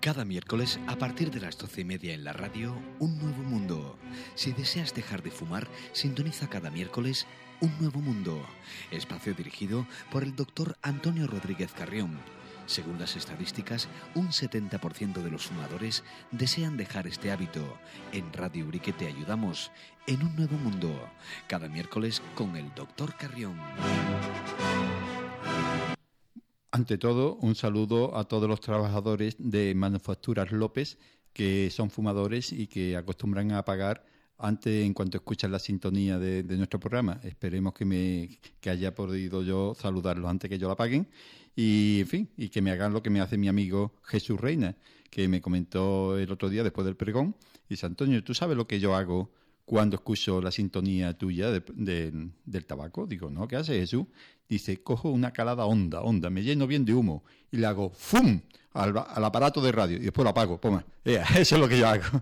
Cada miércoles, a partir de las 12:30 en la radio, Un Nuevo Mundo. Si deseas dejar de fumar, sintoniza cada miércoles Un Nuevo Mundo. Espacio dirigido por el doctor Antonio Rodríguez Carrión. Según las estadísticas, un 70% de los fumadores desean dejar este hábito. En Radio Urique te ayudamos en Un Nuevo Mundo. Cada miércoles con el doctor Carrión. Ante todo, un saludo a todos los trabajadores de Manufacturas López que son fumadores y que acostumbran a apagar antes en cuanto escuchan la sintonía de nuestro programa. Esperemos que haya podido yo saludarlos antes que yo la apaguen y, en fin, y que me hagan lo que me hace mi amigo Jesús Reina, que me comentó el otro día después del pregón. Y dice: Antonio, ¿tú sabes lo que yo hago cuando escucho la sintonía tuya del tabaco? Digo, ¿no? ¿Qué hace Jesús? Dice, cojo una calada honda, me lleno bien de humo y le hago ¡fum! al aparato de radio y después lo apago. Poma. Eso es lo que yo hago.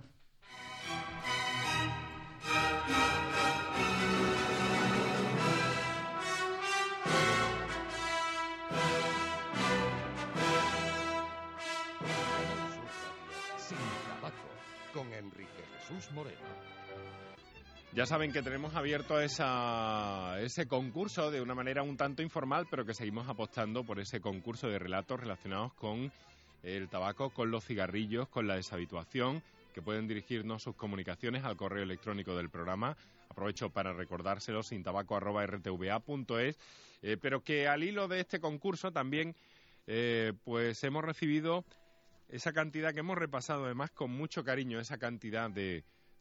Sin tabaco, con Enrique Jesús Moreno. Ya saben que tenemos abierto ese concurso de una manera un tanto informal, pero que seguimos apostando por ese concurso de relatos relacionados con el tabaco, con los cigarrillos, con la deshabituación, que pueden dirigirnos sus comunicaciones al correo electrónico del programa. Aprovecho para recordárselo, sintabaco@rtva.es, pero que al hilo de este concurso también pues hemos recibido esa cantidad que hemos repasado además con mucho cariño, esa cantidad de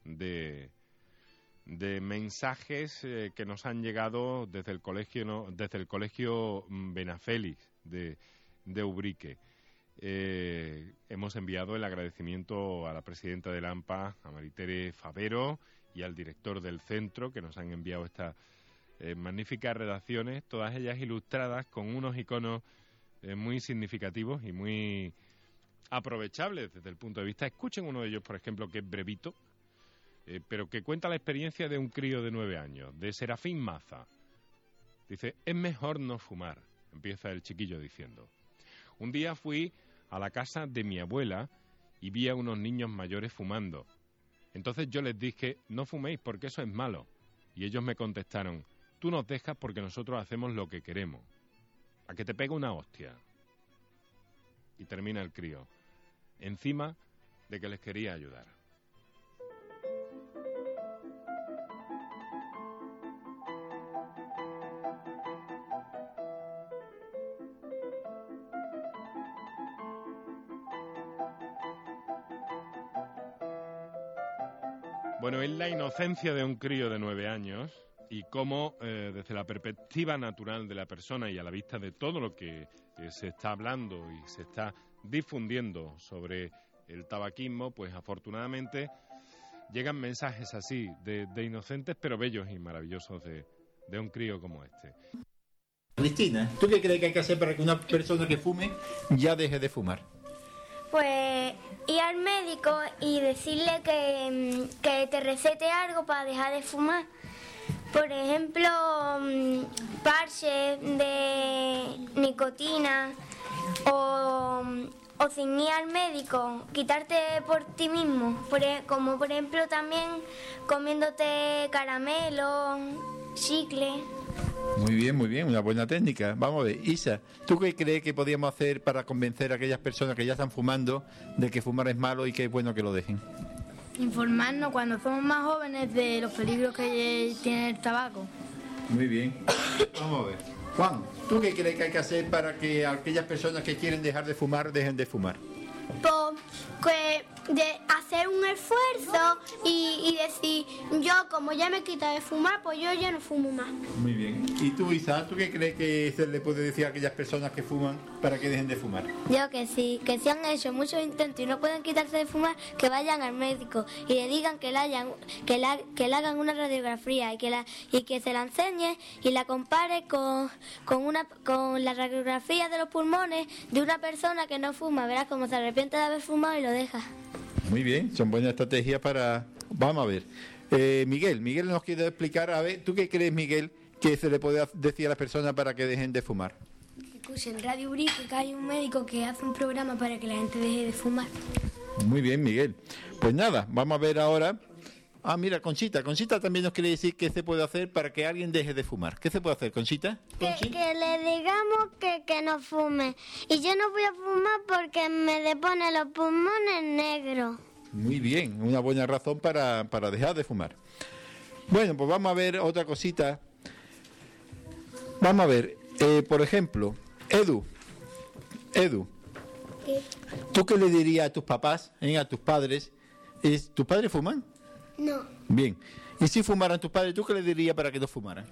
mensajes que nos han llegado desde el colegio Benafélix de Ubrique. Hemos enviado el agradecimiento a la presidenta del AMPA, a Maritere Favero, y al director del centro, que nos han enviado estas magníficas redacciones, todas ellas ilustradas con unos iconos muy significativos y muy aprovechables desde el punto de vista. Escuchen uno de ellos, por ejemplo, que es brevito, pero que cuenta la experiencia de un crío de 9 años, de Serafín Maza. Dice, es mejor no fumar, empieza el chiquillo diciendo. Un día fui a la casa de mi abuela y vi a unos niños mayores fumando. Entonces yo les dije, no fuméis porque eso es malo. Y ellos me contestaron, tú nos dejas porque nosotros hacemos lo que queremos. A que te pega una hostia. Y termina el crío, encima de que les quería ayudar. Bueno, es la inocencia de un crío de 9 años y cómo desde la perspectiva natural de la persona y a la vista de todo lo que se está hablando y se está difundiendo sobre el tabaquismo, pues afortunadamente llegan mensajes así de inocentes pero bellos y maravillosos de un crío como este. Cristina, ¿tú qué crees que hay que hacer para que una persona que fume ya deje de fumar? Pues ir al médico y decirle que te recete algo para dejar de fumar. Por ejemplo, parches de nicotina o sin ir al médico, quitarte por ti mismo. Como por ejemplo también comiéndote caramelo, chicle. Muy bien, una buena técnica. Vamos a ver, Isa, ¿tú qué crees que podríamos hacer para convencer a aquellas personas que ya están fumando de que fumar es malo y que es bueno que lo dejen? Informarnos cuando somos más jóvenes de los peligros que tiene el tabaco. Muy bien. Vamos a ver. Juan, ¿tú qué crees que hay que hacer para que aquellas personas que quieren dejar de fumar dejen de fumar? Pues de hacer un esfuerzo y decir, yo como ya me he quitado de fumar, pues yo ya no fumo más. Muy bien. ¿Y tú, Isa, tú qué crees que se le puede decir a aquellas personas que fuman para que dejen de fumar? Yo que sí, que si han hecho muchos intentos y no pueden quitarse de fumar, que vayan al médico y le digan que le hagan una radiografía y que se la enseñe y la compare con la radiografía de los pulmones de una persona que no fuma. Verás cómo se arrepiente de haber fumado y lo deja. Muy bien, son buenas estrategias para... Vamos a ver. Miguel nos quiere explicar, a ver, ¿tú qué crees, Miguel, que se le puede decir a las personas para que dejen de fumar? escuche en Radio Ubrique, que hay un médico que hace un programa para que la gente deje de fumar. Muy bien, Miguel. Pues nada, vamos a ver ahora. Ah, mira, Conchita. Conchita también nos quiere decir qué se puede hacer para que alguien deje de fumar. ¿Qué se puede hacer, Conchita? Que le digamos que no fume. Y yo no voy a fumar porque me depone los pulmones negros. Muy bien, una buena razón para dejar de fumar. Bueno, pues vamos a ver otra cosita. Vamos a ver, por ejemplo, Edu, ¿Qué? ¿tú qué le dirías a tus papás, a tus padres? ¿Tus padres fuman? No. Bien. ¿Y si fumaran tus padres, tú qué le dirías para que no fumaran?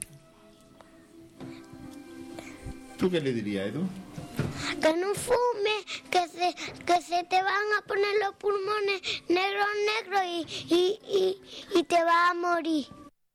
¿Tú qué le dirías, Edu? Que no fume, que se te van a poner los pulmones negros y te vas a morir.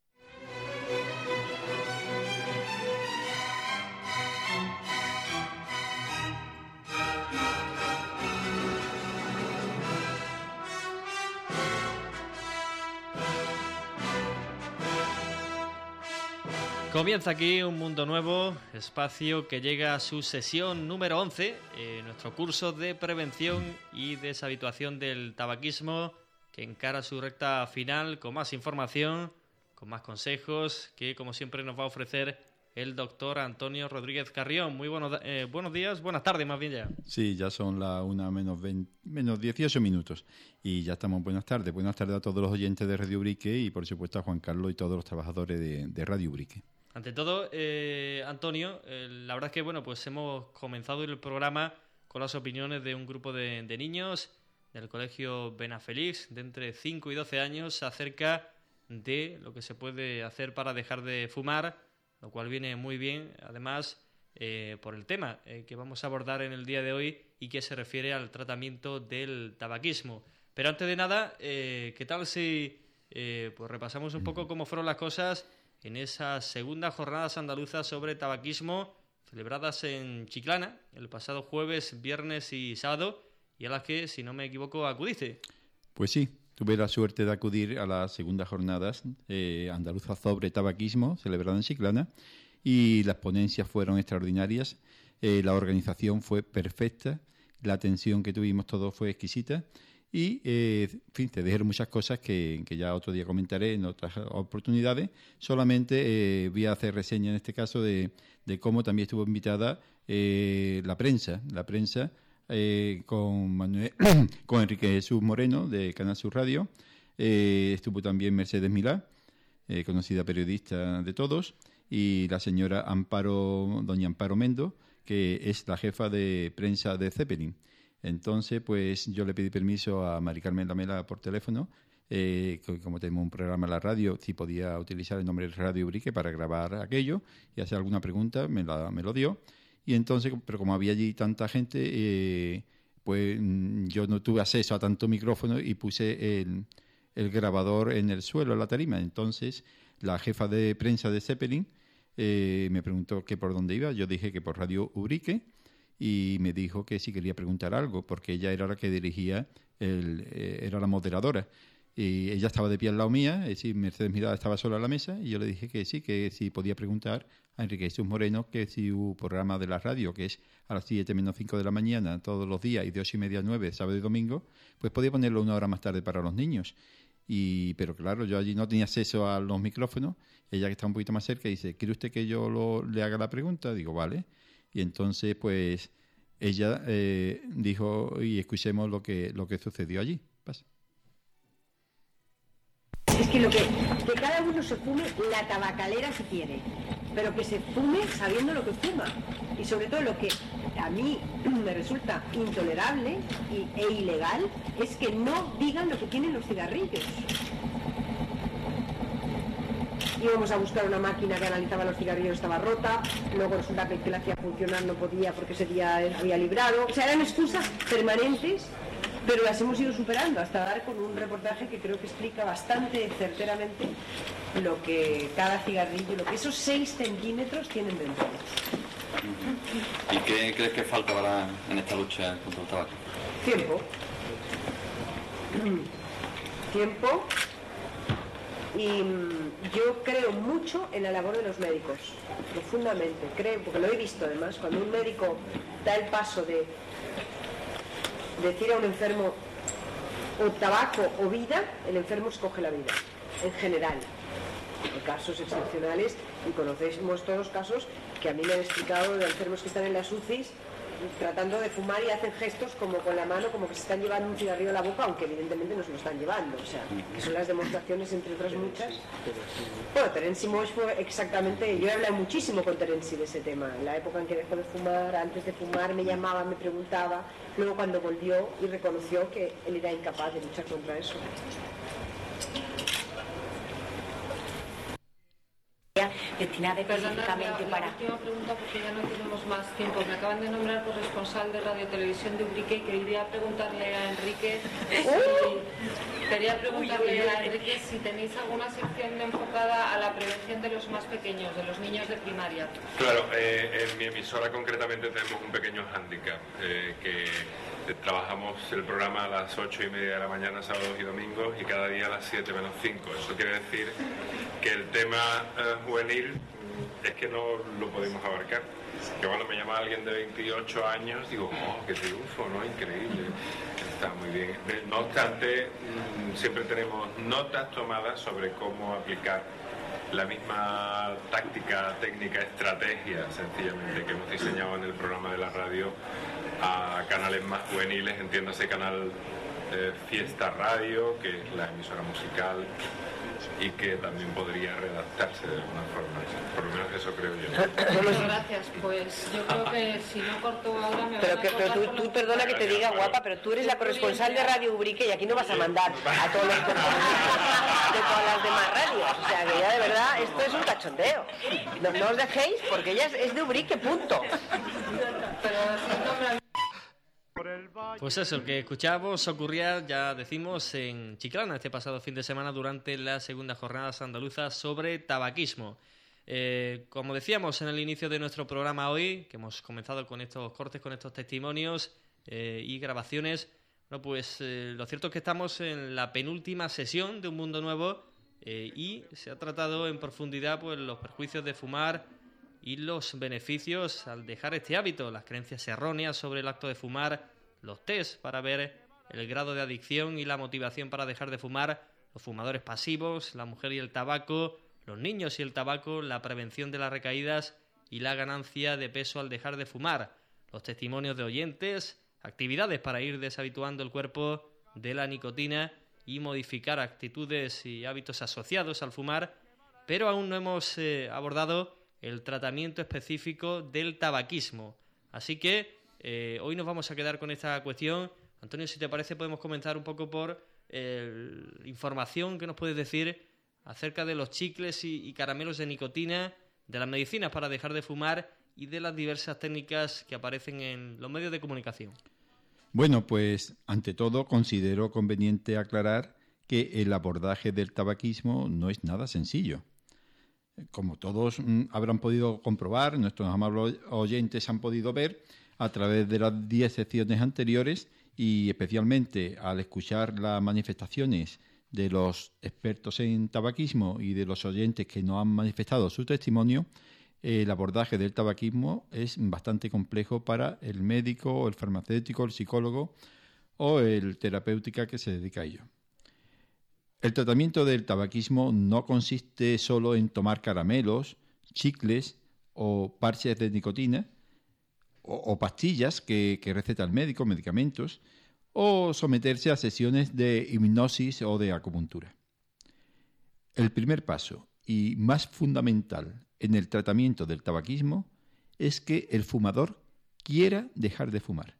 Comienza aquí un mundo nuevo, espacio que llega a su sesión número 11, nuestro curso de prevención y deshabituación del tabaquismo, que encara su recta final con más información, con más consejos, que como siempre nos va a ofrecer el doctor Antonio Rodríguez Carrión. Muy buenos días, buenas tardes más bien ya. Sí, ya son las 1 menos 18 minutos y ya estamos. Buenas tardes a todos los oyentes de Radio Ubrique y por supuesto a Juan Carlos y todos los trabajadores de Radio Ubrique. Ante todo, Antonio, la verdad es que pues hemos comenzado el programa con las opiniones de un grupo de niños del colegio Benafélix de entre 5 y 12 años acerca de lo que se puede hacer para dejar de fumar, lo cual viene muy bien, además, por el tema que vamos a abordar en el día de hoy y que se refiere al tratamiento del tabaquismo. Pero antes de nada, ¿qué tal si pues repasamos un poco cómo fueron las cosas en esas segundas jornadas andaluzas sobre tabaquismo celebradas en Chiclana el pasado jueves, viernes y sábado, y a las que, si no me equivoco, acudiste? Pues sí, tuve la suerte de acudir a las segundas jornadas andaluzas sobre tabaquismo celebradas en Chiclana y las ponencias fueron extraordinarias, la organización fue perfecta, la atención que tuvimos todos fue exquisita. Y, en fin, te dijeron muchas cosas que ya otro día comentaré en otras oportunidades. Solamente voy a hacer reseña en este caso de cómo también estuvo invitada la prensa con Enrique Jesús Moreno de Canal Sur Radio. Estuvo también Mercedes Milá, conocida periodista de todos, y la señora doña Amparo Mendo, que es la jefa de prensa de Zeppelin. Entonces, pues yo le pedí permiso a Mari Carmen Lamela por teléfono, como tenemos un programa en la radio, si podía utilizar el nombre de Radio Ubrique para grabar aquello y hacer alguna pregunta, me lo dio. Y entonces, pero como había allí tanta gente, pues yo no tuve acceso a tanto micrófono y puse el grabador en el suelo, en la tarima. Entonces, la jefa de prensa de Zeppelin me preguntó que por dónde iba. Yo dije que por Radio Ubrique. Y me dijo que si quería preguntar algo, porque ella era la que dirigía, era la moderadora. Y ella estaba de pie al lado mía, es decir, Mercedes Mirada estaba sola en la mesa, y yo le dije que sí podía preguntar a Enrique Jesús Moreno que si su programa de la radio, que es a las 7 menos 5 de la mañana todos los días y de 8:30 a 9, sábado y domingo, pues podía ponerlo 1 hora más tarde para los niños. Pero claro, yo allí no tenía acceso a los micrófonos. Ella, que está un poquito más cerca, dice: ¿quiere usted que yo le haga la pregunta? Digo, vale. Y entonces, pues, ella dijo, y escuchemos lo que sucedió allí. Pasa. Es que cada uno se fume la tabacalera si quiere, pero que se fume sabiendo lo que fuma. Y sobre todo lo que a mí me resulta intolerable e ilegal es que no digan lo que tienen los cigarrillos. Íbamos a buscar una máquina que analizaba los cigarrillos, estaba rota, luego resulta que el que la hacía funcionar no podía porque ese día había librado. O sea, eran excusas permanentes, pero las hemos ido superando hasta dar con un reportaje que creo que explica bastante certeramente lo que cada cigarrillo, lo que esos 6 centímetros tienen dentro. ¿Y qué crees que falta ahora en esta lucha contra el tabaco? Tiempo. Y yo creo mucho en la labor de los médicos, profundamente, creo, porque lo he visto además, cuando un médico da el paso de decir a un enfermo o tabaco o vida, el enfermo escoge la vida, en general. Hay casos excepcionales, y conocemos todos los casos que a mí me han explicado de enfermos que están en las UCIs tratando de fumar y hacen gestos como con la mano, como que se están llevando un cigarrillo a la boca, aunque evidentemente no se lo están llevando, o sea, que son las demostraciones, entre otras muchas. Bueno, Terenci Moix fue exactamente, yo he hablado muchísimo con Terenci de ese tema, en la época en que dejó de fumar, antes de fumar me llamaba, me preguntaba, luego cuando volvió y reconoció que él era incapaz de luchar contra eso. Destinada específicamente para... La última pregunta, porque ya no tenemos más tiempo. Me acaban de nombrar corresponsal de Radio Televisión de Ubrique y quería preguntarle a Enrique si tenéis alguna sección enfocada a la prevención de los más pequeños, de los niños de primaria. Claro, en mi emisora concretamente tenemos un pequeño hándicap, que trabajamos el programa a las 8:30 de la mañana, sábados y domingos, y cada día a las 7 menos 5. Eso quiere decir que el tema juvenil es que no lo podemos abarcar. Que cuando me llama alguien de 28 años, digo, oh, qué triunfo, ¿no? Increíble. Está muy bien. No obstante, siempre tenemos notas tomadas sobre cómo aplicar la misma táctica, técnica, estrategia, sencillamente, que hemos diseñado en el programa de la radio a canales más juveniles, entiéndase canal Fiesta Radio, que es la emisora musical, y que también podría redactarse de alguna forma. Por lo menos eso creo yo. Muchas gracias. Pues yo creo que si no corto ahora me van a Pero tú perdona que te diga, guapa, pero tú eres la corresponsal de Radio Ubrique y aquí no vas a mandar a todos los de todas las demás radios. O sea, que ya de verdad esto es un cachondeo. No os dejéis porque ella es de Ubrique, punto. Pues eso, el que escuchamos ocurría, ya decimos, en Chiclana este pasado fin de semana durante las segundas jornadas andaluzas sobre tabaquismo. Como decíamos en el inicio de nuestro programa hoy, que hemos comenzado con estos cortes, con estos testimonios y grabaciones, bueno, pues lo cierto es que estamos en la penúltima sesión de Un Mundo Nuevo y se ha tratado en profundidad pues los perjuicios de fumar y los beneficios al dejar este hábito, las creencias erróneas sobre el acto de fumar, los test para ver el grado de adicción y la motivación para dejar de fumar, los fumadores pasivos, la mujer y el tabaco, los niños y el tabaco, la prevención de las recaídas y la ganancia de peso al dejar de fumar, los testimonios de oyentes, actividades para ir deshabituando el cuerpo de la nicotina y modificar actitudes y hábitos asociados al fumar, pero aún no hemos abordado el tratamiento específico del tabaquismo. Así que hoy nos vamos a quedar con esta cuestión. Antonio, si te parece, podemos comenzar un poco por información que nos puedes decir acerca de los chicles y caramelos de nicotina, de las medicinas para dejar de fumar y de las diversas técnicas que aparecen en los medios de comunicación. Bueno, pues ante todo considero conveniente aclarar que el abordaje del tabaquismo no es nada sencillo. Como todos habrán podido comprobar, nuestros amables oyentes han podido ver a través de las 10 secciones anteriores y especialmente al escuchar las manifestaciones de los expertos en tabaquismo y de los oyentes que nos han manifestado su testimonio, el abordaje del tabaquismo es bastante complejo para el médico, el farmacéutico, el psicólogo o el terapéutica que se dedica a ello. El tratamiento del tabaquismo no consiste solo en tomar caramelos, chicles o parches de nicotina o pastillas que receta el médico, medicamentos, o someterse a sesiones de hipnosis o de acupuntura. El primer paso y más fundamental en el tratamiento del tabaquismo es que el fumador quiera dejar de fumar.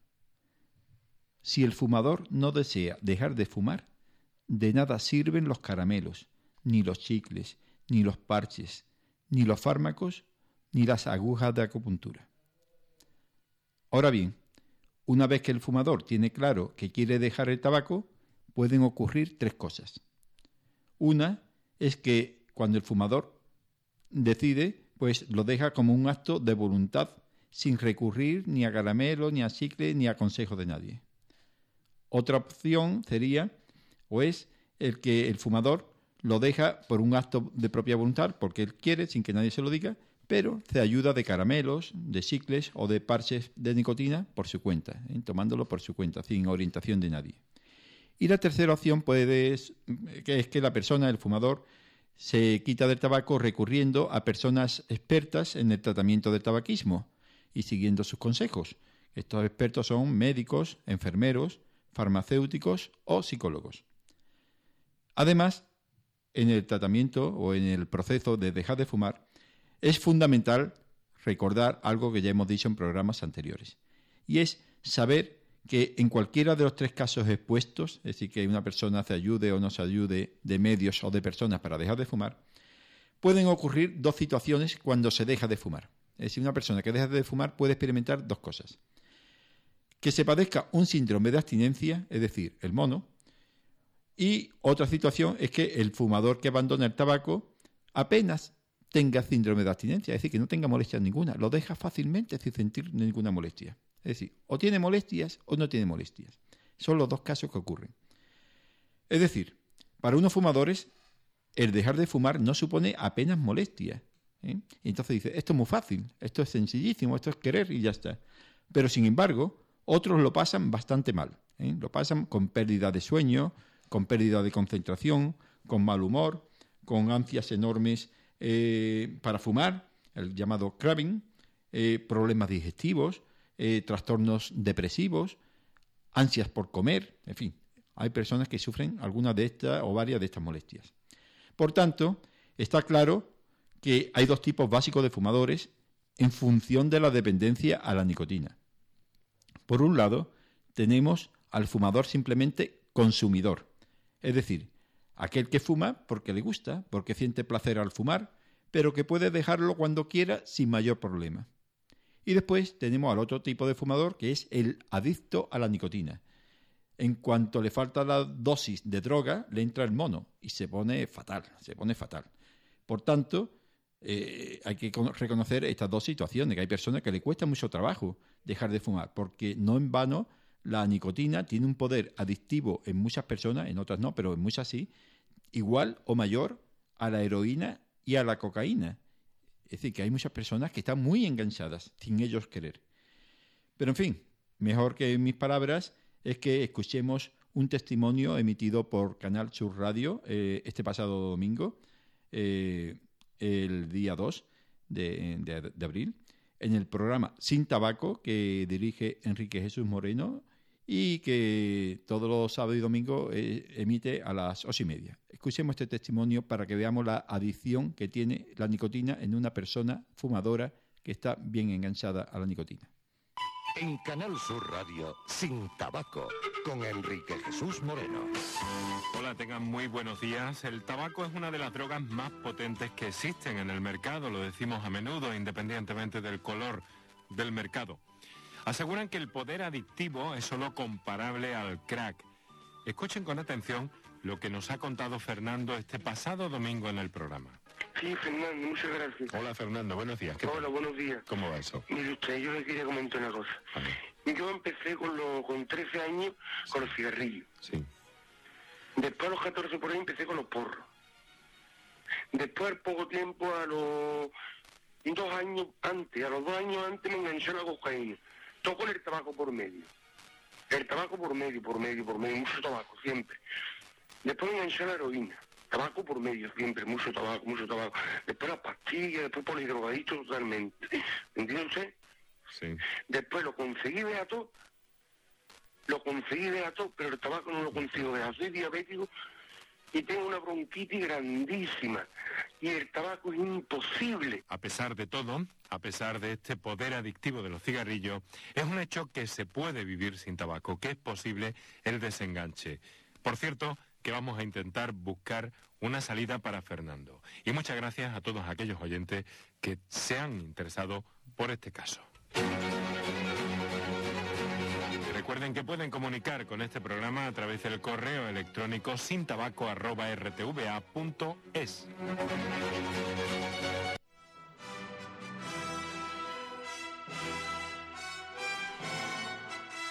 Si el fumador no desea dejar de fumar, de nada sirven los caramelos, ni los chicles, ni los parches, ni los fármacos, ni las agujas de acupuntura. Ahora bien, una vez que el fumador tiene claro que quiere dejar el tabaco, pueden ocurrir 3 cosas. Una es que cuando el fumador decide, pues lo deja como un acto de voluntad, sin recurrir ni a caramelo, ni a chicle, ni a consejo de nadie. Otra opción sería, o es el que el fumador lo deja por un acto de propia voluntad, porque él quiere, sin que nadie se lo diga, pero se ayuda de caramelos, de chicles o de parches de nicotina por su cuenta, tomándolo por su cuenta, sin orientación de nadie. Y la tercera opción es que la persona, el fumador, se quita del tabaco recurriendo a personas expertas en el tratamiento del tabaquismo y siguiendo sus consejos. Estos expertos son médicos, enfermeros, farmacéuticos o psicólogos. Además, en el tratamiento o en el proceso de dejar de fumar, es fundamental recordar algo que ya hemos dicho en programas anteriores, y es saber que en cualquiera de los 3 casos expuestos, es decir, que una persona se ayude o no se ayude de medios o de personas para dejar de fumar, pueden ocurrir 2 situaciones cuando se deja de fumar. Es decir, una persona que deja de fumar puede experimentar 2 cosas. Que se padezca un síndrome de abstinencia, es decir, el mono, y otra situación es que el fumador que abandona el tabaco apenas tenga síndrome de abstinencia, es decir, que no tenga molestias ninguna, lo deja fácilmente sin sentir ninguna molestia. Es decir, o tiene molestias o no tiene molestias. Son los 2 casos que ocurren. Es decir, para unos fumadores, el dejar de fumar no supone apenas molestias. Y entonces dice, esto es muy fácil, esto es sencillísimo, esto es querer y ya está. Pero sin embargo, otros lo pasan bastante mal. Lo pasan con pérdida de sueño, con pérdida de concentración, con mal humor, con ansias enormes para fumar, el llamado craving, problemas digestivos, trastornos depresivos, ansias por comer, en fin, hay personas que sufren alguna de estas o varias de estas molestias. Por tanto, está claro que hay 2 tipos básicos de fumadores en función de la dependencia a la nicotina. Por un lado, tenemos al fumador simplemente consumidor, es decir, aquel que fuma porque le gusta, porque siente placer al fumar, pero que puede dejarlo cuando quiera sin mayor problema. Y después tenemos al otro tipo de fumador, que es el adicto a la nicotina. En cuanto le falta la dosis de droga, le entra el mono y se pone fatal. Por tanto, hay que reconocer estas 2 situaciones, que hay personas que le cuesta mucho trabajo dejar de fumar, porque no en vano la nicotina tiene un poder adictivo en muchas personas, en otras no, pero en muchas sí, igual o mayor a la heroína y a la cocaína. Es decir, que hay muchas personas que están muy enganchadas, sin ellos querer. Pero en fin, mejor que mis palabras es que escuchemos un testimonio emitido por Canal Sur Radio este pasado domingo, el día 2 de abril, en el programa Sin Tabaco, que dirige Enrique Jesús Moreno y que todos los sábados y domingos emite a las 8:30. Escuchemos este testimonio para que veamos la adicción que tiene la nicotina en una persona fumadora que está bien enganchada a la nicotina. En Canal Sur Radio, Sin Tabaco, con Enrique Jesús Moreno. Hola, tengan muy buenos días. El tabaco es una de las drogas más potentes que existen en el mercado, lo decimos a menudo, independientemente del color del mercado. Aseguran que el poder adictivo es solo comparable al crack. Escuchen con atención lo que nos ha contado Fernando este pasado domingo en el programa. Sí, Fernando, muchas gracias. Hola, Fernando, buenos días. Hola, buenos días. ¿Cómo va eso? Mire usted, yo le quería comentar una cosa. Yo empecé con 13 años con los cigarrillos. Sí. Después a los 14 por ahí empecé con los porros. Después, al poco tiempo, a los 2 años antes me enganché a la cocaína. Todo con el tabaco por medio. El tabaco por medio, mucho tabaco, siempre. Después me enganché a la heroína. Tabaco por medio, siempre, mucho tabaco. Después las pastillas, después polidrogadito totalmente. ¿Entiende usted? Sí. Después lo conseguí de a todo, pero el tabaco no lo consigo de a todo. Soy diabético y tengo una bronquitis grandísima. Y el tabaco es imposible. A pesar de todo, a pesar de este poder adictivo de los cigarrillos, es un hecho que se puede vivir sin tabaco, que es posible el desenganche. Por cierto, que vamos a intentar buscar una salida para Fernando. Y muchas gracias a todos aquellos oyentes que se han interesado por este caso. Recuerden que pueden comunicar con este programa a través del correo electrónico sintabaco@rtva.es.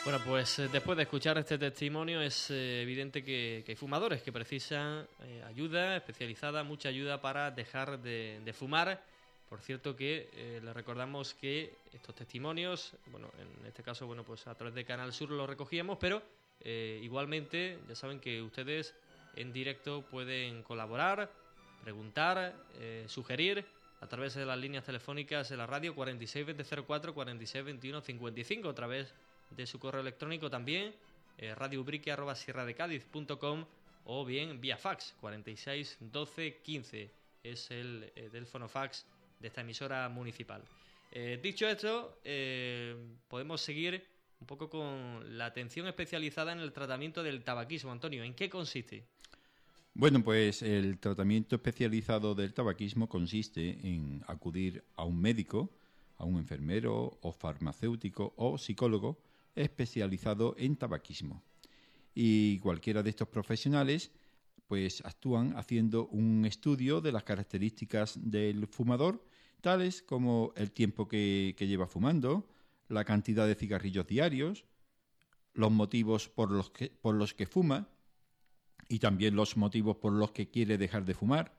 Bueno, pues después de escuchar este testimonio es evidente que hay fumadores que precisan ayuda especializada, mucha ayuda para dejar de fumar. Por cierto que les recordamos que estos testimonios, bueno, en este caso, bueno, pues a través de Canal Sur los recogíamos, pero igualmente ya saben que ustedes en directo pueden colaborar, preguntar, sugerir a través de las líneas telefónicas de la radio 46 2004, 46 21 55, a través de su correo electrónico también, radioubrique@sierradecadiz.com, o bien vía fax 46 12 15, es el teléfono fax de esta emisora municipal. Dicho esto, podemos seguir un poco con la atención especializada en el tratamiento del tabaquismo. Antonio, ¿en qué consiste? Bueno, pues el tratamiento especializado del tabaquismo consiste en acudir a un médico, a un enfermero o farmacéutico o psicólogo especializado en tabaquismo. Y cualquiera de estos profesionales pues actúan haciendo un estudio de las características del fumador, tales como el tiempo que lleva fumando, la cantidad de cigarrillos diarios, los motivos por los que fuma y también los motivos por los que quiere dejar de fumar,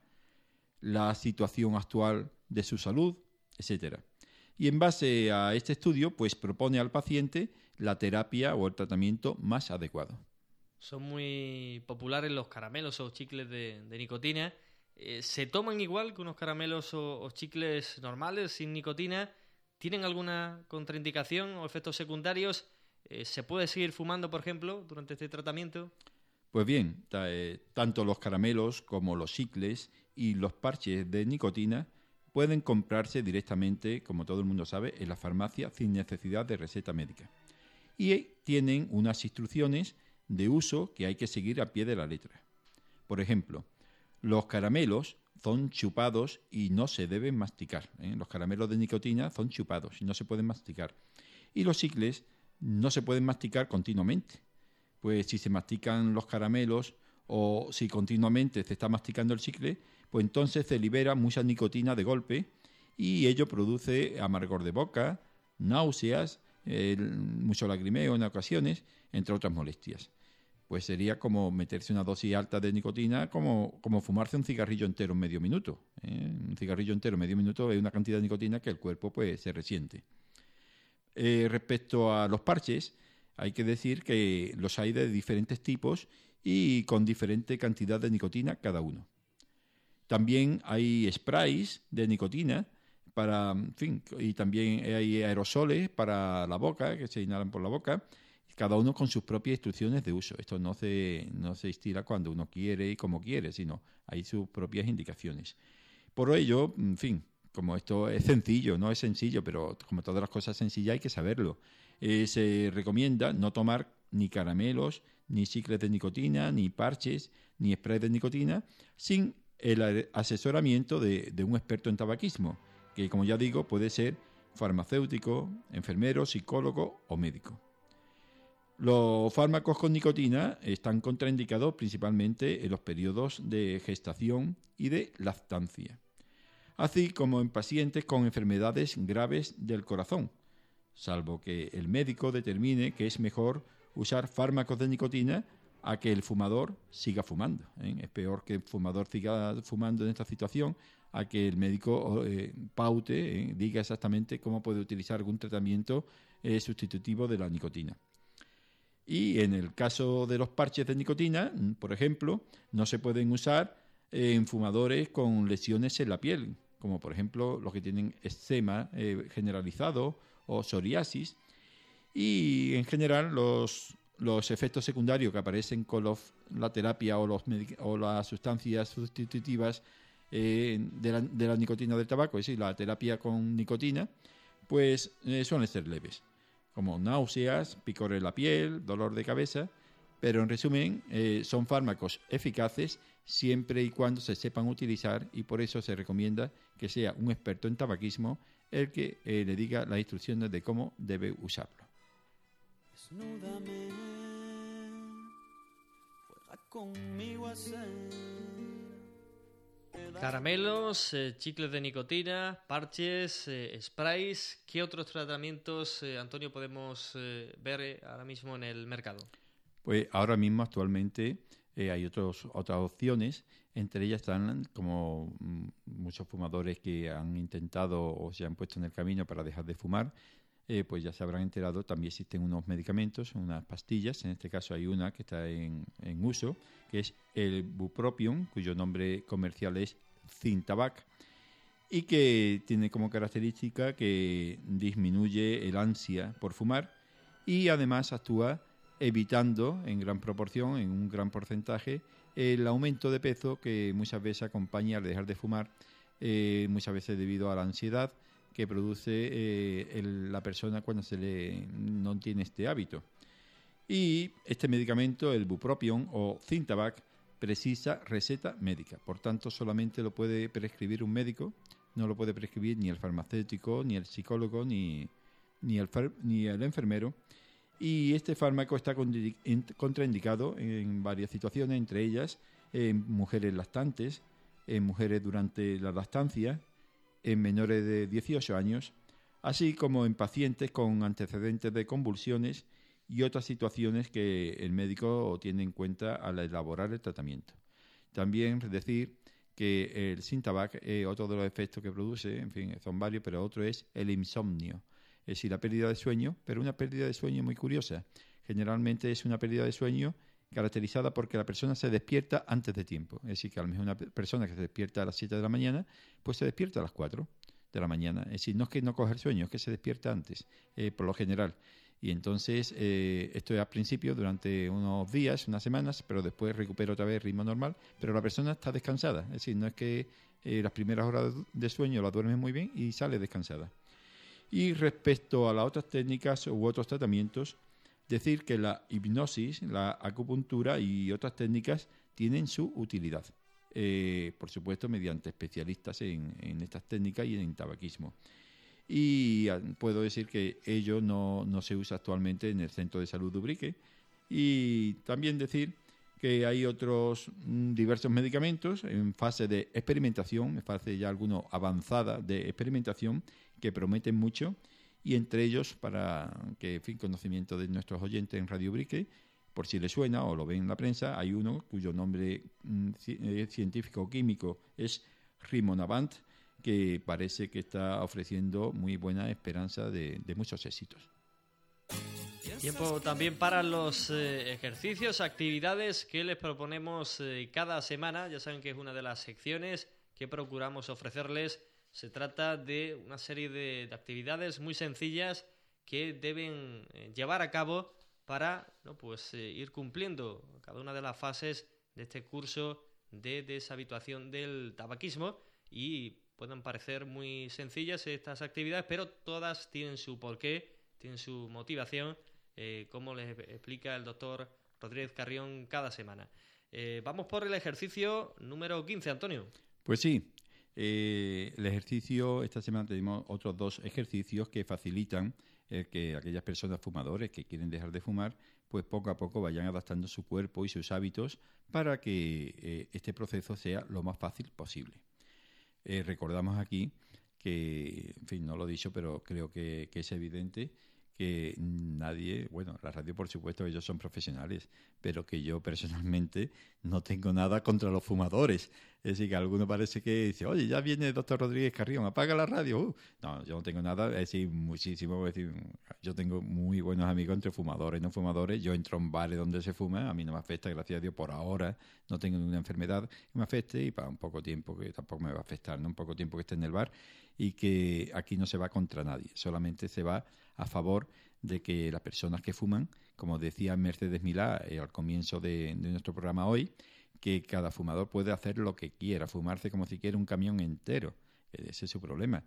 la situación actual de su salud, etcétera. Y en base a este estudio, pues propone al paciente la terapia o el tratamiento más adecuado. Son muy populares los caramelos o chicles de nicotina. ¿Se toman igual que unos caramelos o chicles normales sin nicotina? ¿Tienen alguna contraindicación o efectos secundarios? ¿Se puede seguir fumando, por ejemplo, durante este tratamiento? Pues bien, tanto los caramelos como los chicles y los parches de nicotina pueden comprarse directamente, como todo el mundo sabe, en la farmacia sin necesidad de receta médica. Y tienen unas instrucciones de uso que hay que seguir a pie de la letra. Por ejemplo, los caramelos son chupados y no se deben masticar. Los caramelos de nicotina son chupados y no se pueden masticar. Y los chicles no se pueden masticar continuamente. Pues si se mastican los caramelos o si continuamente se está masticando el chicle, pues entonces se libera mucha nicotina de golpe y ello produce amargor de boca, náuseas, mucho lagrimeo en ocasiones, entre otras molestias. Pues sería como meterse una dosis alta de nicotina, como fumarse un cigarrillo entero en medio minuto. Un cigarrillo entero en medio minuto es una cantidad de nicotina que el cuerpo pues se resiente. Respecto a los parches, hay que decir que los hay de diferentes tipos y con diferente cantidad de nicotina cada uno. También hay sprays de nicotina y también hay aerosoles para la boca, que se inhalan por la boca, cada uno con sus propias instrucciones de uso. Esto no se instila cuando uno quiere y como quiere, sino hay sus propias indicaciones. Por ello, como esto es sencillo, no es sencillo, pero como todas las cosas sencillas hay que saberlo. Se recomienda no tomar ni caramelos, ni chicles de nicotina, ni parches, ni sprays de nicotina, sin el asesoramiento de un experto en tabaquismo, que como ya digo puede ser farmacéutico, enfermero, psicólogo o médico. Los fármacos con nicotina están contraindicados principalmente en los periodos de gestación y de lactancia, así como en pacientes con enfermedades graves del corazón, salvo que el médico determine que es mejor usar fármacos de nicotina a que el fumador siga fumando. Es peor que el fumador siga fumando en esta situación a que el médico paute, diga exactamente cómo puede utilizar algún tratamiento sustitutivo de la nicotina. Y en el caso de los parches de nicotina, por ejemplo, no se pueden usar en fumadores con lesiones en la piel, como por ejemplo los que tienen eczema generalizado o psoriasis. Y en general los efectos secundarios que aparecen con la terapia o las sustancias sustitutivas de la nicotina del tabaco, es decir, la terapia con nicotina, pues suelen ser leves, como náuseas, picor en la piel, dolor de cabeza, pero en resumen son fármacos eficaces siempre y cuando se sepan utilizar, y por eso se recomienda que sea un experto en tabaquismo el que le diga las instrucciones de cómo debe usarlo. Desnúdame, juega conmigo a ser, quédate Caramelos, chicles de nicotina, parches, sprays. ¿Qué otros tratamientos, Antonio, podemos ver ahora mismo en el mercado? Pues ahora mismo, actualmente, hay otras opciones. Entre ellas están, como muchos fumadores que han intentado o se han puesto en el camino para dejar de fumar, pues ya se habrán enterado, también existen unos medicamentos, unas pastillas. En este caso hay una que está en uso, que es el bupropion, cuyo nombre comercial es Zintabac, y que tiene como característica que disminuye el ansia por fumar y además actúa evitando en gran proporción, en un gran porcentaje, el aumento de peso que muchas veces acompaña al dejar de fumar, muchas veces debido a la ansiedad que produce la persona cuando no tiene este hábito. Y este medicamento, el bupropion o Zintabac, precisa receta médica. Por tanto, solamente lo puede prescribir un médico, no lo puede prescribir ni el farmacéutico, ni el psicólogo, ni el enfermero. Y este fármaco está contraindicado en varias situaciones, entre ellas en mujeres lactantes, en mujeres durante la lactancia, en menores de 18 años, así como en pacientes con antecedentes de convulsiones y otras situaciones que el médico tiene en cuenta al elaborar el tratamiento. También decir que el Zintabac, otro de los efectos que produce, en fin, son varios, pero otro es el insomnio. Es decir, la pérdida de sueño, pero una pérdida de sueño muy curiosa. Generalmente es una pérdida de sueño caracterizada porque la persona se despierta antes de tiempo. Es decir, que a lo mejor una persona que se despierta a las 7 de la mañana, pues se despierta a las 4 de la mañana. Es decir, no es que no coja el sueño, es que se despierta antes, por lo general. Y entonces, esto es al principio, durante unos días, unas semanas, pero después recupera otra vez el ritmo normal, pero la persona está descansada. Es decir, no es que las primeras horas de sueño la duerme muy bien y sale descansada. Y respecto a las otras técnicas u otros tratamientos, decir que la hipnosis, la acupuntura y otras técnicas tienen su utilidad. Por supuesto, mediante especialistas en estas técnicas y en tabaquismo. Y puedo decir que ello no se usa actualmente en el Centro de Salud de Ubrique. Y también decir que hay otros diversos medicamentos en fase de experimentación, en fase ya alguno avanzada de experimentación, que prometen mucho, y entre ellos, para que, en fin, conocimiento de nuestros oyentes en Radio Ubrique, por si les suena o lo ven en la prensa, hay uno cuyo nombre científico-químico es Rimonabant, que parece que está ofreciendo muy buena esperanza de muchos éxitos. Tiempo también para los ejercicios, actividades que les proponemos cada semana. Ya saben que es una de las secciones que procuramos ofrecerles. Se trata de una serie de actividades muy sencillas que deben llevar a cabo para ir cumpliendo cada una de las fases de este curso de deshabituación del tabaquismo. Y pueden parecer muy sencillas estas actividades, pero todas tienen su porqué, tienen su motivación, como les explica el doctor Rodríguez Carrión cada semana. Vamos por el ejercicio número 15, Antonio. Pues sí. El ejercicio, esta semana tenemos otros 2 ejercicios que facilitan que aquellas personas fumadores que quieren dejar de fumar, pues poco a poco vayan adaptando su cuerpo y sus hábitos para que este proceso sea lo más fácil posible. Recordamos aquí que, en fin, no lo he dicho, pero creo que es evidente que nadie, bueno, la radio por supuesto ellos son profesionales, pero que yo personalmente no tengo nada contra los fumadores. Es decir, que alguno parece que dice, oye, ya viene el doctor Rodríguez Carrión, apaga la radio. No, yo no tengo nada, es decir, muchísimo. Es decir, yo tengo muy buenos amigos entre fumadores y no fumadores. Yo entro en bares donde se fuma, a mí no me afecta, gracias a Dios, por ahora no tengo ninguna enfermedad que me afecte, y para un poco tiempo que tampoco me va a afectar, ¿no? Un poco tiempo que esté en el bar, y que aquí no se va contra nadie, solamente se va a favor de que las personas que fuman, como decía Mercedes Milá al comienzo de nuestro programa hoy, que cada fumador puede hacer lo que quiera, fumarse como si quiera un camión entero. Ese es su problema.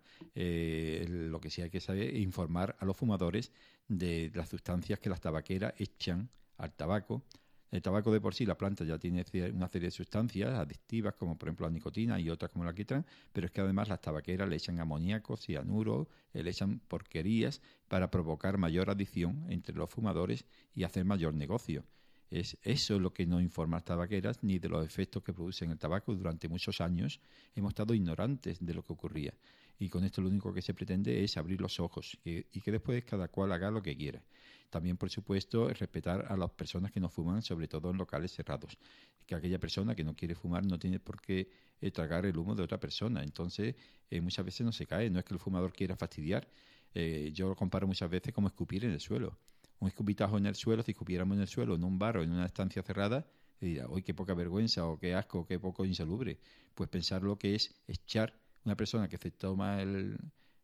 Lo que sí hay que saber es informar a los fumadores de las sustancias que las tabaqueras echan al tabaco. El tabaco de por sí, la planta ya tiene una serie de sustancias adictivas, como por ejemplo la nicotina y otras como el alquitrán, pero es que además las tabaqueras le echan amoníaco, cianuro, le echan porquerías para provocar mayor adicción entre los fumadores y hacer mayor negocio. Es eso lo que no informa a las tabaqueras ni de los efectos que producen el tabaco. Durante muchos años hemos estado ignorantes de lo que ocurría. Y con esto lo único que se pretende es abrir los ojos y que después cada cual haga lo que quiera. También, por supuesto, respetar a las personas que no fuman, sobre todo en locales cerrados. Que aquella persona que no quiere fumar no tiene por qué tragar el humo de otra persona. Entonces, muchas veces no se cae. No es que el fumador quiera fastidiar. Yo lo comparo muchas veces como escupir en el suelo. Un escupitajo en el suelo, si escupiéramos en el suelo, en un bar o en una estancia cerrada, dirá, ¡uy, qué poca vergüenza! O qué asco, qué poco insalubre. Pues pensar lo que es echar una persona que se toma el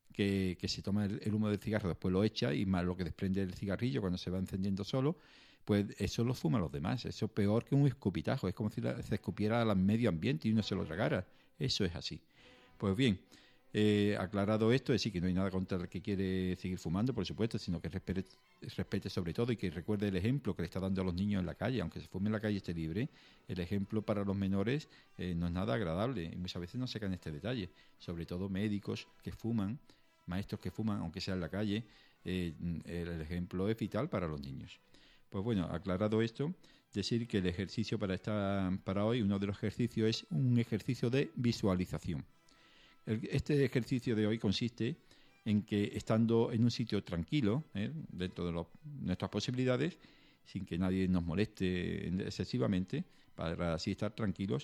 humo del cigarro, después lo echa, y más lo que desprende el cigarrillo cuando se va encendiendo solo, pues eso lo fuman los demás. Eso es peor que un escupitajo. Es como si se escupiera al medio ambiente y uno se lo tragara. Eso es así. Pues bien, aclarado esto, es decir, que no hay nada contra el que quiere seguir fumando, por supuesto, sino que respete sobre todo y que recuerde el ejemplo que le está dando a los niños en la calle. Aunque se fume en la calle y esté libre, el ejemplo para los menores no es nada agradable, y muchas veces no se cae en este detalle. Sobre todo médicos que fuman, maestros que fuman, aunque sea en la calle, el ejemplo es vital para los niños. Pues bueno, aclarado esto, decir que el ejercicio para hoy, uno de los ejercicios es un ejercicio de visualización. Este ejercicio de hoy consiste en que, estando en un sitio tranquilo, dentro de nuestras posibilidades, sin que nadie nos moleste excesivamente, para así estar tranquilos,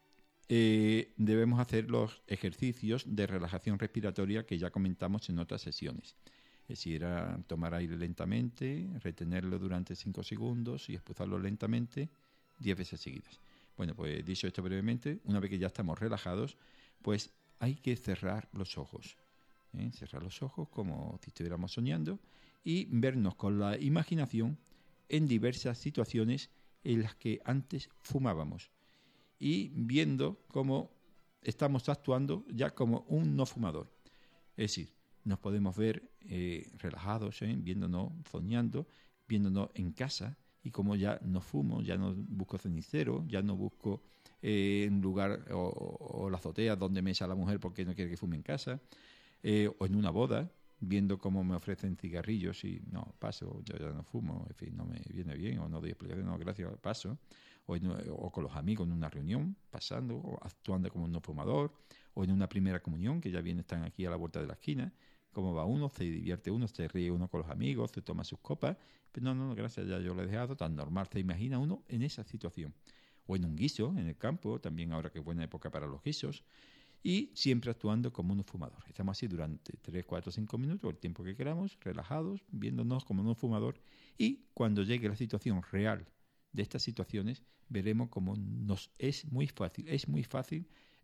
debemos hacer los ejercicios de relajación respiratoria que ya comentamos en otras sesiones. Es decir, tomar aire lentamente, retenerlo durante 5 segundos y expulsarlo lentamente 10 veces seguidas. Bueno, pues dicho esto brevemente, una vez que ya estamos relajados, pues hay que cerrar los ojos. Cerrar los ojos como si estuviéramos soñando y vernos con la imaginación en diversas situaciones en las que antes fumábamos, y viendo cómo estamos actuando ya como un no fumador. Es decir, nos podemos ver relajados, viéndonos, soñando, viéndonos en casa, y como ya no fumo, ya no busco cenicero, ya no busco un lugar o la azotea donde me echa la mujer porque no quiere que fume en casa, o en una boda, viendo cómo me ofrecen cigarrillos y no, paso, yo ya no fumo, en fin, no me viene bien, o no doy explicación, no, gracias, paso. O con los amigos en una reunión, pasando, o actuando como un no fumador, o en una primera comunión, que ya están aquí a la vuelta de la esquina. Cómo va uno, se divierte uno, se ríe uno con los amigos, se toma sus copas, pero no, gracias, ya yo lo he dejado, tan normal se imagina uno en esa situación. O en un guiso, en el campo, también ahora que es buena época para los guisos, y siempre actuando como un fumador. Estamos así durante 3, 4, 5 minutos, el tiempo que queramos, relajados, viéndonos como un fumador, y cuando llegue la situación real de estas situaciones, veremos cómo nos es muy fácil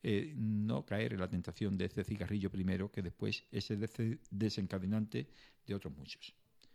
no caer en la tentación de ese cigarrillo primero, que después es el desencadenante de otros muchos.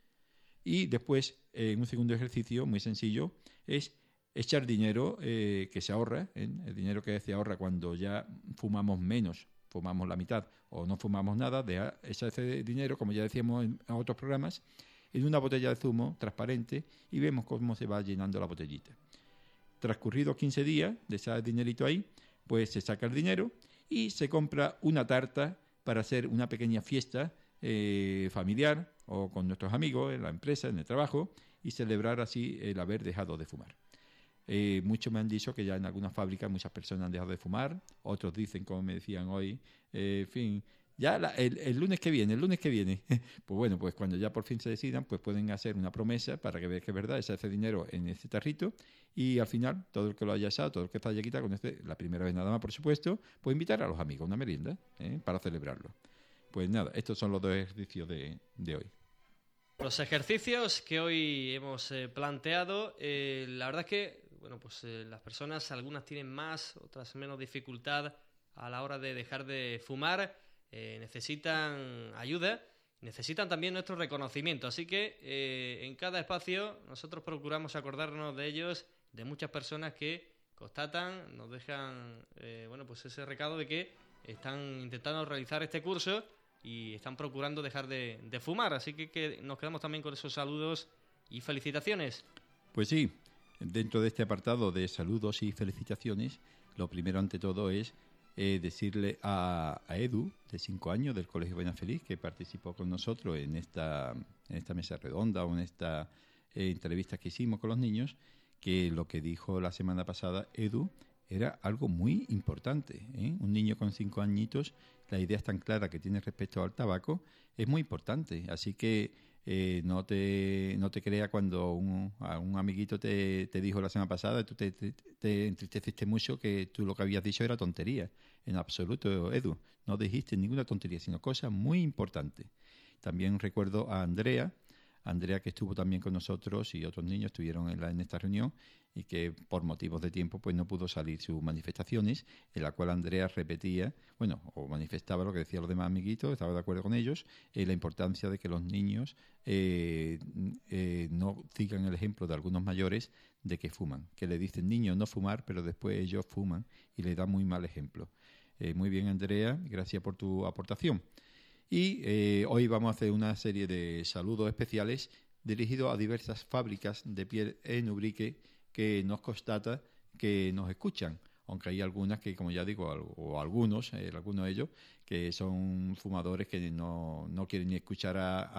Y después, un segundo ejercicio muy sencillo es echar dinero que se ahorra, el dinero que se ahorra cuando ya fumamos menos, fumamos la mitad o no fumamos nada, de echar ese dinero, como ya decíamos en otros programas, en una botella de zumo transparente, y vemos cómo se va llenando la botellita. Transcurridos 15 días de ese dinerito ahí, pues se saca el dinero y se compra una tarta para hacer una pequeña fiesta familiar o con nuestros amigos en la empresa, en el trabajo, y celebrar así el haber dejado de fumar. Muchos me han dicho que ya en algunas fábricas muchas personas han dejado de fumar, otros dicen, como me decían hoy, en fin, ya el lunes que viene, pues bueno, pues cuando ya por fin se decidan, pues pueden hacer una promesa para que vean que es verdad, ese dinero en ese tarrito, y al final, todo el que lo haya echado, todo el que se haya quitado, la primera vez nada más, por supuesto, pues invitar a los amigos a una merienda para celebrarlo. Pues nada, estos son los dos ejercicios de hoy. Los ejercicios que hoy hemos planteado, la verdad es que bueno, pues las personas, algunas tienen más, otras menos dificultad a la hora de dejar de fumar, necesitan ayuda, necesitan también nuestro reconocimiento. Así que en cada espacio nosotros procuramos acordarnos de ellos, de muchas personas que constatan, nos dejan bueno, pues ese recado de que están intentando realizar este curso y están procurando dejar de fumar. Así que nos quedamos también con esos saludos y felicitaciones. Pues sí, dentro de este apartado de saludos y felicitaciones, lo primero ante todo es decirle a Edu, de 5 años, del Colegio Benafeliz, que participó con nosotros en esta mesa redonda o en esta entrevista que hicimos con los niños, que lo que dijo la semana pasada Edu era algo muy importante, ¿eh? Un niño con 5 añitos, la idea es tan clara que tiene respecto al tabaco, es muy importante. Así que no te creas cuando un amiguito te dijo la semana pasada, tú te entristeciste mucho, que tú lo que habías dicho era tontería. En absoluto, Edu, no dijiste ninguna tontería, sino cosas muy importantes. También recuerdo a Andrea, que estuvo también con nosotros, y otros niños estuvieron en esta reunión, y que por motivos de tiempo pues no pudo salir sus manifestaciones, en la cual Andrea repetía, o manifestaba lo que decían los demás amiguitos, estaba de acuerdo con ellos, la importancia de que los niños no sigan el ejemplo de algunos mayores de que fuman, que le dicen niños no fumar, pero después ellos fuman y le dan muy mal ejemplo. Muy bien, Andrea, gracias por tu aportación. Y hoy vamos a hacer una serie de saludos especiales dirigidos a diversas fábricas de piel en Ubrique que nos constata que nos escuchan, aunque hay algunas que, como ya digo, o algunos de ellos, que son fumadores que no quieren ni escuchar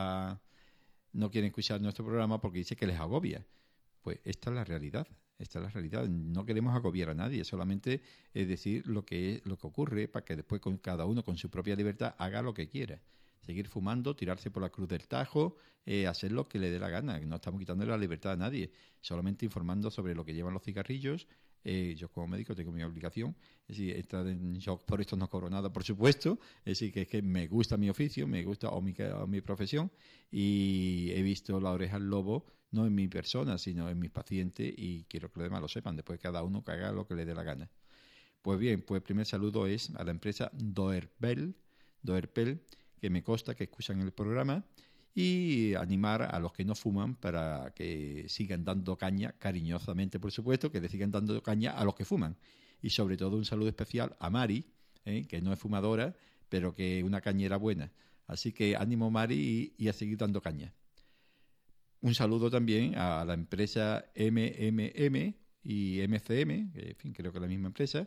no quieren escuchar nuestro programa porque dice que les agobia. Pues esta es la realidad. No queremos agobiar a nadie, solamente es decir lo que ocurre para que después cada uno con su propia libertad haga lo que quiera. Seguir fumando, tirarse por la cruz del Tajo, hacer lo que le dé la gana. No estamos quitándole la libertad a nadie, solamente informando sobre lo que llevan los cigarrillos. Yo como médico tengo mi obligación, es decir, yo por esto no cobro nada, por supuesto, es decir, que es que me gusta mi oficio, me gusta o mi profesión, y he visto la oreja al lobo, no en mi persona, sino en mis pacientes, y quiero que los demás lo sepan, después cada uno que haga lo que le dé la gana. Pues bien, el primer saludo es a la empresa Doerpel, que me consta que escuchan el programa, y animar a los que no fuman para que sigan dando caña, cariñosamente por supuesto, que le sigan dando caña a los que fuman. Y sobre todo un saludo especial a Mari, que no es fumadora, pero que es una cañera buena. Así que ánimo, Mari, y a seguir dando caña. Un saludo también a la empresa MMM y MCM, que en fin, creo que es la misma empresa.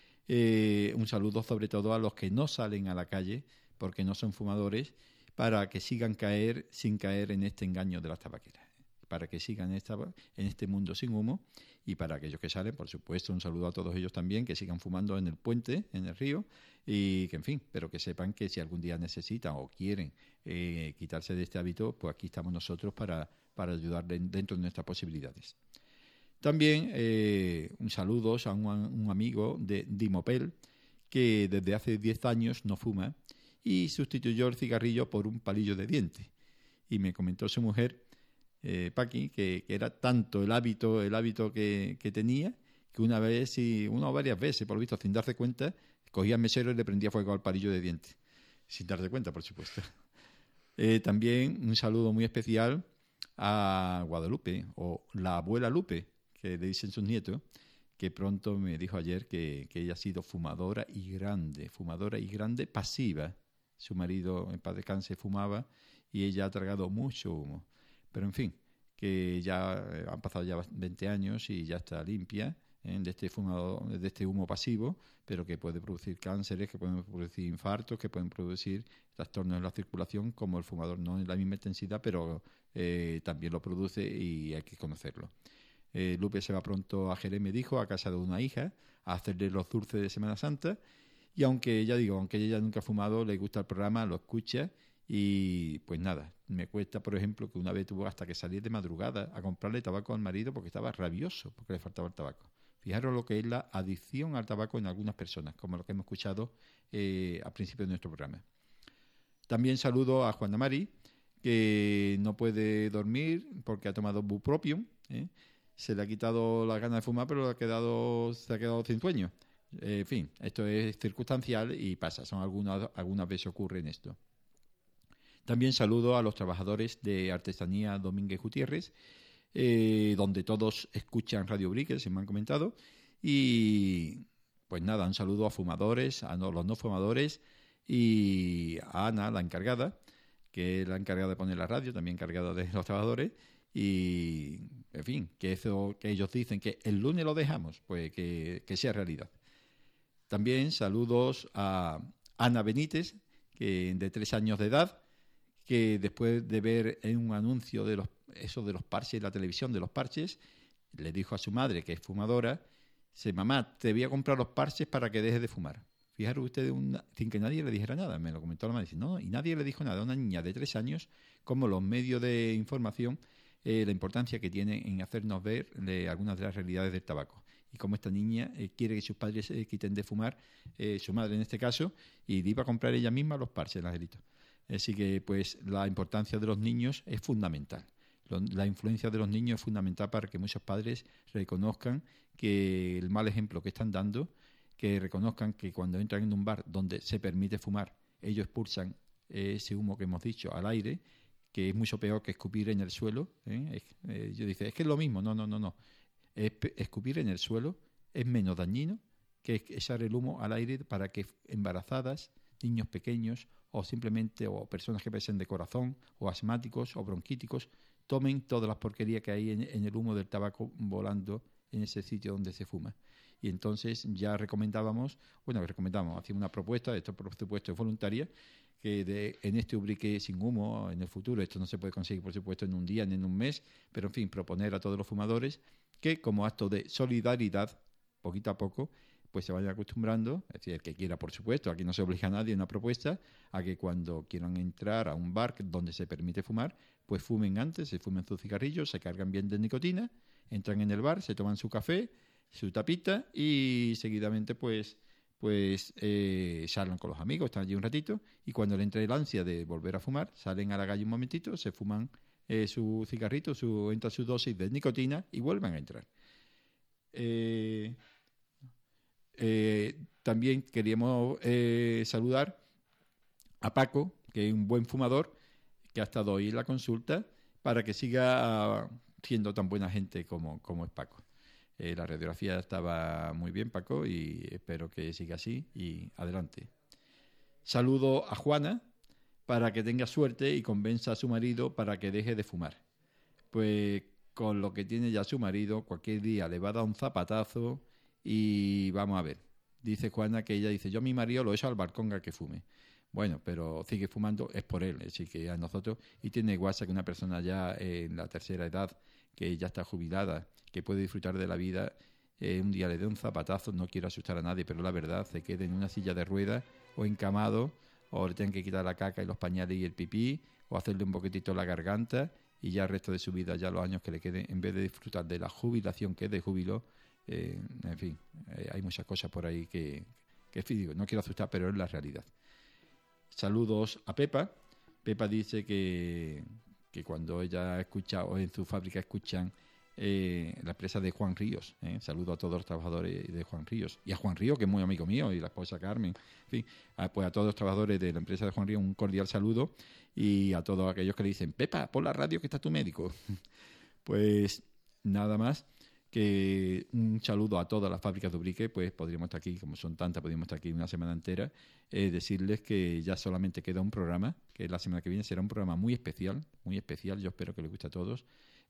Un saludo sobre todo a los que no salen a la calle porque no son fumadores, para que sigan sin caer en este engaño de las tabaqueras, para que sigan en este mundo sin humo, y para aquellos que salen, por supuesto, un saludo a todos ellos también, que sigan fumando en el puente, en el río, y que, en fin, pero que sepan que si algún día necesitan o quieren quitarse de este hábito, pues aquí estamos nosotros para ayudarles dentro de nuestras posibilidades. También un saludo a un amigo de Dimopel, que desde hace 10 años no fuma, y sustituyó el cigarrillo por un palillo de diente. Y me comentó su mujer, Paqui, que era tanto el hábito que tenía, que una o varias veces, por lo visto, sin darse cuenta, cogía el mesero y le prendía fuego al palillo de diente. Sin darse cuenta, por supuesto. También un saludo muy especial a Guadalupe, o la abuela Lupe, que le dicen sus nietos, que pronto me dijo ayer que ella ha sido fumadora y grande pasiva. Su marido, en paz descanse, fumaba y ella ha tragado mucho humo. Pero en fin, que ya han pasado ya 20 años y ya está limpia de este humo pasivo, pero que puede producir cánceres, que pueden producir infartos, que pueden producir trastornos en la circulación, como el fumador, no en la misma intensidad, pero también lo produce y hay que conocerlo. Lupe se va pronto a Jerez, me dijo, a casa de una hija, a hacerle los dulces de Semana Santa. Y aunque ella nunca ha fumado, le gusta el programa, lo escucha, y pues nada, me cuesta, por ejemplo, que una vez tuvo hasta que salir de madrugada a comprarle tabaco al marido porque estaba rabioso, porque le faltaba el tabaco. Fijaros lo que es la adicción al tabaco en algunas personas, como lo que hemos escuchado al principio de nuestro programa. También saludo a Juana Mari, que no puede dormir porque ha tomado bupropium, se le ha quitado la gana de fumar, pero se ha quedado sin sueño. En fin, esto es circunstancial y pasa, algunas veces ocurre en esto. También saludo a los trabajadores de Artesanía Domínguez Gutiérrez, donde todos escuchan Radio Ubrique, se me han comentado, y pues nada, un saludo a fumadores, a los no fumadores, y a Ana, la encargada, que es la encargada de poner la radio, también encargada de los trabajadores, y en fin, que eso que ellos dicen que el lunes lo dejamos, pues que sea realidad. También saludos a Ana Benítez, que de 3 años de edad, que después de ver en un anuncio de los parches, la televisión de los parches, le dijo a su madre, que es fumadora, dice, mamá, te voy a comprar los parches para que dejes de fumar. Fijaros ustedes, sin que nadie le dijera nada, me lo comentó la madre, dice, no, y nadie le dijo nada a una niña de 3 años, como los medios de información, la importancia que tienen en hacernos ver algunas de las realidades del tabaco. Y como esta niña quiere que sus padres se quiten de fumar, su madre en este caso, y le iba a comprar ella misma los parches, el angelito. Así que, pues, la importancia de los niños es fundamental. La influencia de los niños es fundamental para que muchos padres reconozcan que el mal ejemplo que están dando, que reconozcan que cuando entran en un bar donde se permite fumar, ellos expulsan ese humo que hemos dicho al aire, que es mucho peor que escupir en el suelo. Yo dice, es que es lo mismo. No. Escupir en el suelo es menos dañino que echar el humo al aire para que embarazadas, niños pequeños o simplemente o personas que padecen de corazón o asmáticos o bronquíticos tomen todas las porquerías que hay en el humo del tabaco volando en ese sitio donde se fuma. Y entonces ya hacíamos una propuesta, esto por supuesto es voluntaria, que en este Ubrique sin humo, en el futuro, esto no se puede conseguir por supuesto en un día ni en un mes, pero en fin, proponer a todos los fumadores que como acto de solidaridad, poquito a poco, pues se vayan acostumbrando, es decir, el que quiera por supuesto, aquí no se obliga a nadie una propuesta, a que cuando quieran entrar a un bar donde se permite fumar, pues fumen antes, se fumen sus cigarrillos, se cargan bien de nicotina, entran en el bar, se toman su café, su tapita y seguidamente pues salen con los amigos, están allí un ratito y cuando le entre el ansia de volver a fumar, salen a la calle un momentito, se fuman su cigarrito, entra su dosis de nicotina y vuelven a entrar. También queríamos saludar a Paco, que es un buen fumador, que ha estado hoy en la consulta, para que siga siendo tan buena gente como es Paco. La radiografía estaba muy bien, Paco, y espero que siga así y adelante. Saludo a Juana para que tenga suerte y convenza a su marido para que deje de fumar. Pues con lo que tiene ya su marido, cualquier día le va a dar un zapatazo y vamos a ver. Dice Juana que ella dice, yo a mi marido lo echo al balcón a que fume. Bueno, pero sigue fumando, es por él, así que a nosotros, y tiene guasa que una persona ya en la tercera edad, que ya está jubilada, que puede disfrutar de la vida, un día le dé un zapatazo, no quiero asustar a nadie, pero la verdad, se quede en una silla de ruedas o encamado, o le tienen que quitar la caca y los pañales y el pipí, o hacerle un poquitito la garganta, y ya el resto de su vida, ya los años que le queden, en vez de disfrutar de la jubilación que es de júbilo, en fin, hay muchas cosas por ahí que digo, no quiero asustar, pero es la realidad. Saludos a Pepa. Pepa dice que cuando ella escucha o en su fábrica escuchan la empresa de Juan Ríos. Saludo a todos los trabajadores de Juan Ríos. Y a Juan Ríos, que es muy amigo mío, y la esposa Carmen. En fin, pues a todos los trabajadores de la empresa de Juan Ríos un cordial saludo. Y a todos aquellos que le dicen, Pepa, pon la radio que está tu médico. Pues nada más. Que un saludo a todas las fábricas de Ubrique, pues podríamos estar aquí, como son tantas, podríamos estar aquí una semana entera, decirles que ya solamente queda un programa, que la semana que viene será un programa muy especial, yo espero que les guste a todos,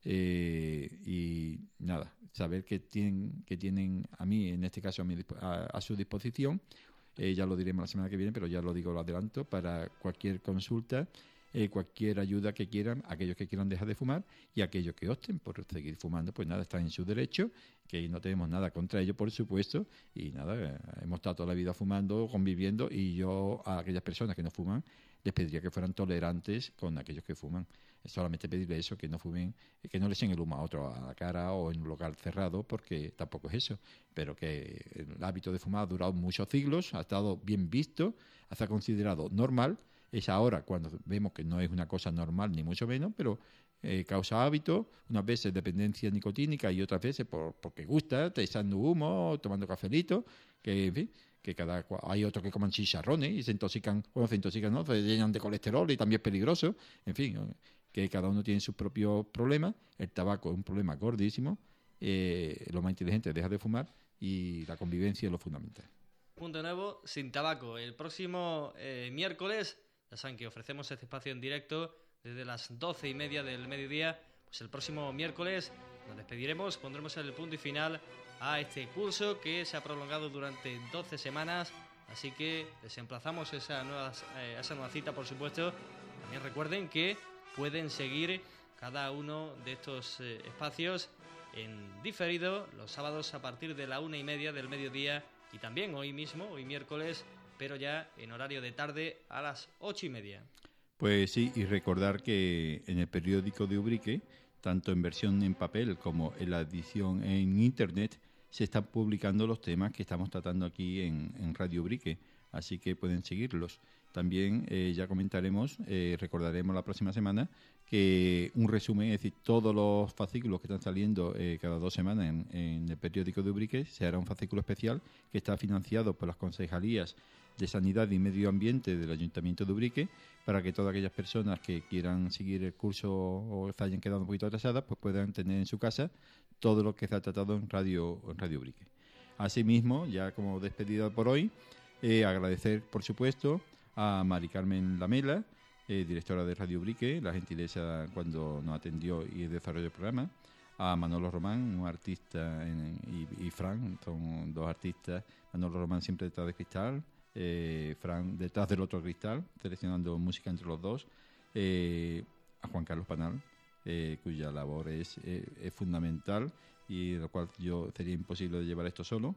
y nada, saber que tienen a mí, en este caso a su disposición, ya lo diremos la semana que viene, pero ya lo digo, lo adelanto, para cualquier consulta, cualquier ayuda que quieran, aquellos que quieran dejar de fumar y aquellos que opten por seguir fumando, pues nada, están en su derecho, que no tenemos nada contra ellos, por supuesto, y nada, hemos estado toda la vida fumando, conviviendo, y yo a aquellas personas que no fuman les pediría que fueran tolerantes con aquellos que fuman. Es solamente pedirle eso, que no fumen, que no le echen el humo a otro a la cara o en un local cerrado, porque tampoco es eso, pero que el hábito de fumar ha durado muchos siglos, ha estado bien visto, ha estado considerado normal. Es ahora cuando vemos que no es una cosa normal ni mucho menos, pero causa hábito, unas veces dependencia nicotínica y otras veces porque gusta, te echando humo, tomando cafelito, que en fin, que hay otros que coman chicharrones y se intoxican, no, se llenan de colesterol y también es peligroso, en fin, que cada uno tiene sus propios problemas. El tabaco es un problema gordísimo, lo más inteligente es dejar de fumar y la convivencia es lo fundamental. Punto nuevo, sin tabaco. El próximo miércoles, ya saben que ofrecemos este espacio en directo desde las 12:30 del mediodía. Pues el próximo miércoles nos despediremos, pondremos el punto y final a este curso que se ha prolongado durante 12 semanas. Así que les emplazamos a esa nueva cita, por supuesto. También recuerden que pueden seguir cada uno de estos espacios en diferido los sábados a partir de la 1:30 del mediodía y también hoy mismo, hoy miércoles, pero ya en horario de tarde a las 8:30. Pues sí, y recordar que en el periódico de Ubrique, tanto en versión en papel como en la edición en internet, se están publicando los temas que estamos tratando aquí en Radio Ubrique, así que pueden seguirlos. También ya comentaremos, recordaremos la próxima semana que un resumen, es decir, todos los fascículos que están saliendo cada 2 semanas en el periódico de Ubrique, se hará un fascículo especial que está financiado por las concejalías de Sanidad y Medio Ambiente del Ayuntamiento de Ubrique, para que todas aquellas personas que quieran seguir el curso o se hayan quedado un poquito atrasadas, pues puedan tener en su casa todo lo que se ha tratado en Radio Ubrique. Asimismo, ya como despedida por hoy, agradecer, por supuesto, a Mari Carmen Lamela, directora de Radio Ubrique, la gentileza cuando nos atendió y desarrolló el programa, a Manolo Román, un artista, y Fran, son 2 artistas. Manolo Román siempre detrás de cristal, Fran detrás del otro cristal, seleccionando música entre los dos, a Juan Carlos Panal, cuya labor es fundamental y de lo cual yo sería imposible de llevar esto solo,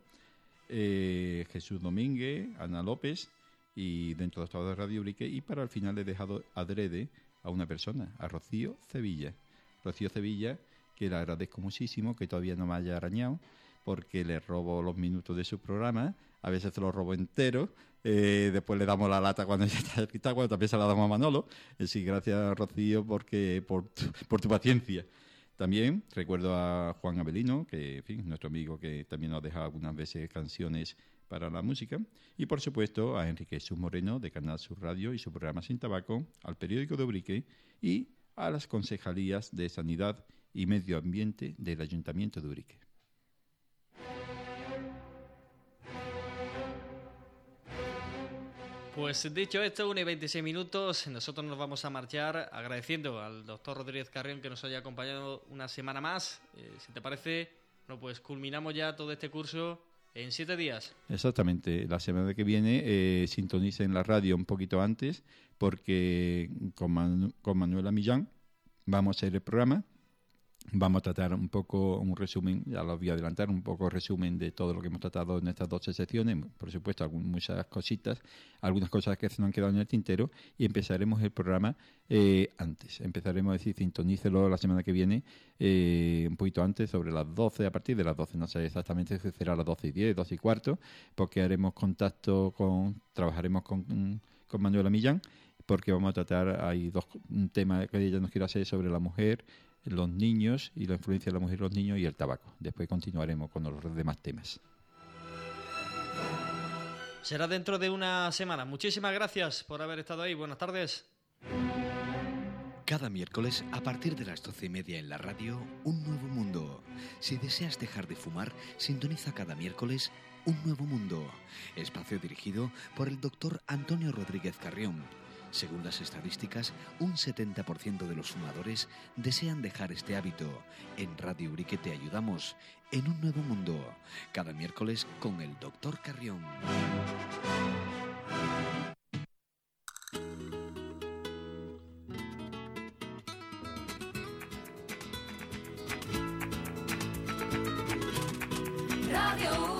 Jesús Domínguez, Ana López, y dentro de todo de Radio Ubrique, y para el final he dejado adrede a una persona, a Rocío Sevilla. Rocío Sevilla, que le agradezco muchísimo que todavía no me haya arañado, porque le robo los minutos de su programa, a veces se los robo entero, después le damos la lata cuando ya está escrita, cuando también se la damos a Manolo. Sí, gracias, Rocío, por tu paciencia. También recuerdo a Juan Abelino, que en fin, nuestro amigo, que también nos ha dejado algunas veces canciones para la música, y por supuesto a Enrique Jesús Moreno de Canal Sur Radio y su programa Sin Tabaco, al periódico de Ubrique y a las concejalías de Sanidad y Medio Ambiente del Ayuntamiento de Ubrique. Pues dicho esto, 1:26, nosotros nos vamos a marchar agradeciendo al doctor Rodríguez Carrión que nos haya acompañado una semana más. Si te parece, pues culminamos ya todo este curso en 7 días. Exactamente, la semana que viene sintonicen la radio un poquito antes, porque con Manuela Millán vamos a hacer el programa. Vamos a tratar un poco un resumen, ya lo voy a adelantar, un poco resumen de todo lo que hemos tratado en estas 12 secciones, por supuesto muchas cositas, algunas cosas que se nos han quedado en el tintero, y empezaremos el programa antes. Empezaremos a decir, sintonícelo la semana que viene, un poquito antes, sobre las 12, a partir de las 12, no sé exactamente si será a las 12:10, 12:15, porque haremos trabajaremos con Manuela Millán, porque vamos a tratar, hay un tema que ella nos quiere hacer sobre la mujer, los niños y la influencia de la mujer y los niños y el tabaco. Después continuaremos con los demás temas. Será dentro de una semana. Muchísimas gracias por haber estado ahí. Buenas tardes. Cada miércoles, a partir de las 12:30 en la radio, Un Nuevo Mundo. Si deseas dejar de fumar, sintoniza cada miércoles Un Nuevo Mundo. Espacio dirigido por el doctor Antonio Rodríguez Carrión. Según las estadísticas, un 70% de los fumadores desean dejar este hábito. En Radio Ubrique te ayudamos en Un Nuevo Mundo. Cada miércoles con el doctor Carrión. Radio